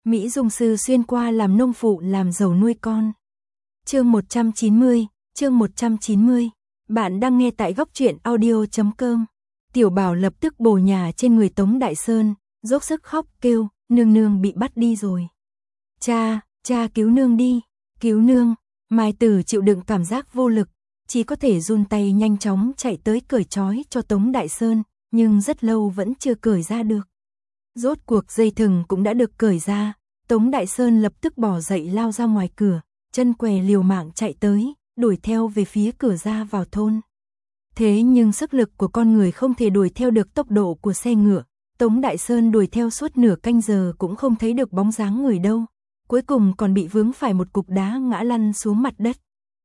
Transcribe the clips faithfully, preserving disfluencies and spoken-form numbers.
Mỹ Dung Sư xuyên qua làm nông phụ làm giàu nuôi con. Chương một trăm chín mươi, chương một trăm chín mươi. Bạn đang nghe tại góc truyện audio chấm com. Tiểu Bảo lập tức bổ nhào trên người Tống Đại Sơn, dốc sức khóc kêu, nương nương bị bắt đi rồi. Cha, cha cứu nương đi, cứu nương. Mai Tử chịu đựng cảm giác vô lực, chỉ có thể run tay nhanh chóng chạy tới cởi trói cho Tống Đại Sơn, nhưng rất lâu vẫn chưa cởi ra được. Rốt cuộc dây thừng cũng đã được cởi ra, Tống Đại Sơn lập tức bỏ dậy lao ra ngoài cửa, chân què liều mạng chạy tới, đuổi theo về phía cửa ra vào thôn. Thế nhưng sức lực của con người không thể đuổi theo được tốc độ của xe ngựa, Tống Đại Sơn đuổi theo suốt nửa canh giờ cũng không thấy được bóng dáng người đâu, cuối cùng còn bị vướng phải một cục đá ngã lăn xuống mặt đất.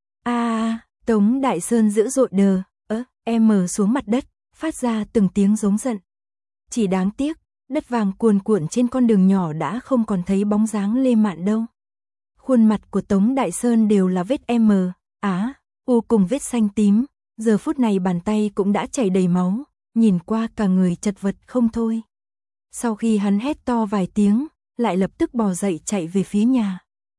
A, Tống Đại Sơn dữ dội đờ, ớ, em xuống mặt đất, phát ra từng tiếng giống giận. Chỉ đáng tiếc, đất vàng cuồn cuộn trên con đường nhỏ đã không còn thấy bóng dáng Lê Mạn đâu. Khuôn mặt của Tống Đại Sơn đều là vết M, Á, U cùng vết xanh tím, giờ phút này bàn tay cũng đã chảy đầy máu, nhìn qua cả người chật vật không thôi. Sau khi hắn hét to vài tiếng, lại lập tức bò dậy chạy về phía nhà.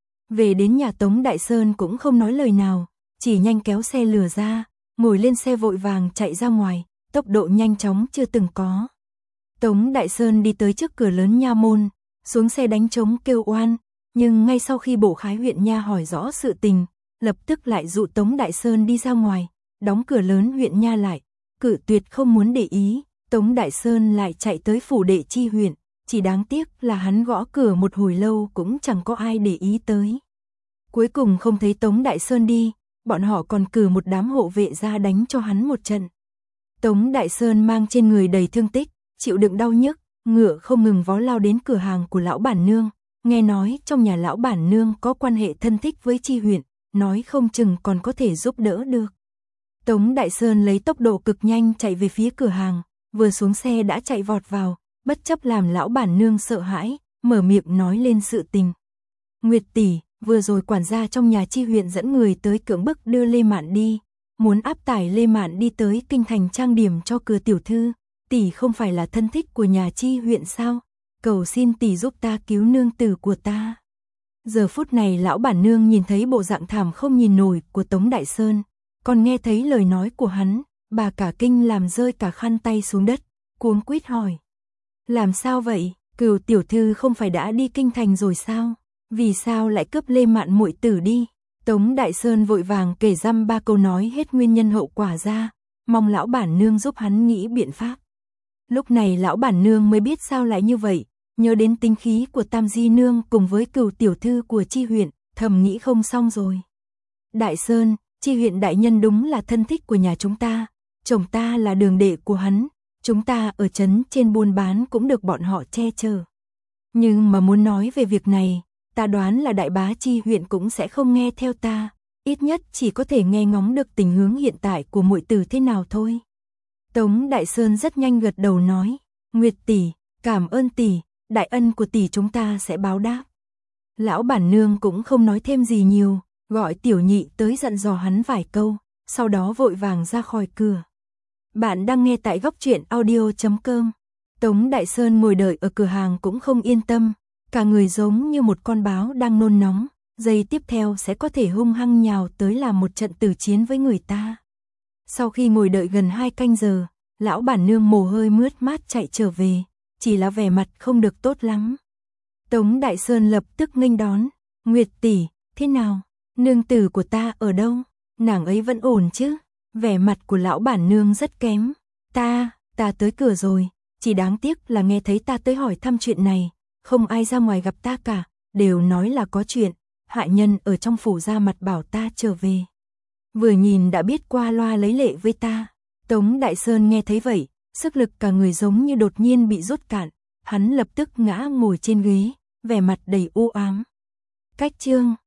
Về đến nhà Tống Đại Sơn cũng không nói lời nào, chỉ nhanh kéo xe lừa ra, ngồi lên xe vội vàng chạy ra ngoài, tốc độ nhanh chóng chưa từng có. Tống Đại Sơn đi tới trước cửa lớn nha môn, xuống xe đánh trống kêu oan, nhưng ngay sau khi Bổ Khái huyện nha hỏi rõ sự tình, lập tức lại dụ Tống Đại Sơn đi ra ngoài, đóng cửa lớn huyện nha lại, cự tuyệt không muốn để ý. Tống Đại Sơn lại chạy tới phủ đệ chi huyện, chỉ đáng tiếc là hắn gõ cửa một hồi lâu cũng chẳng có ai để ý tới. Cuối cùng không thấy Tống Đại Sơn đi, bọn họ còn cử một đám hộ vệ ra đánh cho hắn một trận. Tống Đại Sơn mang trên người đầy thương tích, chịu đựng đau nhức, ngựa không ngừng vó lao đến cửa hàng của lão bản nương, nghe nói trong nhà lão bản nương có quan hệ thân thích với chi huyện, nói không chừng còn có thể giúp đỡ được. Tống Đại Sơn lấy tốc độ cực nhanh chạy về phía cửa hàng, vừa xuống xe đã chạy vọt vào, bất chấp làm lão bản nương sợ hãi, mở miệng nói lên sự tình. Nguyệt tỷ, vừa rồi quản gia trong nhà chi huyện dẫn người tới cưỡng bức đưa Lê Mạn đi, muốn áp tải Lê Mạn đi tới kinh thành trang điểm cho Cửa tiểu thư, tỷ không phải là thân thích của nhà chi huyện sao? Cầu xin tỷ giúp ta cứu nương tử của ta. Giờ phút này lão bản nương nhìn thấy bộ dạng thảm không nhìn nổi của Tống Đại Sơn, còn nghe thấy lời nói của hắn, bà cả kinh làm rơi cả khăn tay xuống đất, cuống quýt hỏi. Làm sao vậy, Cửu tiểu thư không phải đã đi kinh thành rồi sao? Vì sao lại cướp Lê Mạn muội tử đi? Tống Đại Sơn vội vàng kể răm ba câu nói hết nguyên nhân hậu quả ra, mong lão bản nương giúp hắn nghĩ biện pháp. Lúc này lão bản nương mới biết sao lại như vậy, nhớ đến tính khí của Tam Di nương cùng với Cửu tiểu thư của chi huyện, thầm nghĩ không xong rồi. Đại Sơn, chi huyện đại nhân đúng là thân thích của nhà chúng ta, chồng ta là đường đệ của hắn, chúng ta ở trấn trên buôn bán cũng được bọn họ che chở. Nhưng mà muốn nói về việc này, ta đoán là đại bá chi huyện cũng sẽ không nghe theo ta, ít nhất chỉ có thể nghe ngóng được tình huống hiện tại của muội tử thế nào thôi. Tống Đại Sơn rất nhanh gật đầu nói, Nguyệt tỷ, cảm ơn tỷ, đại ân của tỷ chúng ta sẽ báo đáp. Lão bản nương cũng không nói thêm gì nhiều, gọi tiểu nhị tới dặn dò hắn vài câu, sau đó vội vàng ra khỏi cửa. Bạn đang nghe tại góc truyện audio chấm com. Tống Đại Sơn ngồi đợi ở cửa hàng cũng không yên tâm, cả người giống như một con báo đang nôn nóng, giây tiếp theo sẽ có thể hung hăng nhào tới làm một trận tử chiến với người ta. Sau khi ngồi đợi gần hai canh giờ, lão bản nương mồ hôi mướt mát chạy trở về, chỉ là vẻ mặt không được tốt lắm. Tống Đại Sơn lập tức nghênh đón, Nguyệt tỷ, thế nào? Nương tử của ta ở đâu? Nàng ấy vẫn ổn chứ? Vẻ mặt của lão bản nương rất kém. Ta, ta tới cửa rồi, chỉ đáng tiếc là nghe thấy ta tới hỏi thăm chuyện này, không ai ra ngoài gặp ta cả, đều nói là có chuyện, hạ nhân ở trong phủ ra mặt bảo ta trở về. Vừa nhìn đã biết qua loa lấy lệ với ta. Tống Đại Sơn nghe thấy vậy, sức lực cả người giống như đột nhiên bị rút cạn, hắn lập tức ngã ngồi trên ghế, vẻ mặt đầy u ám. Cách chương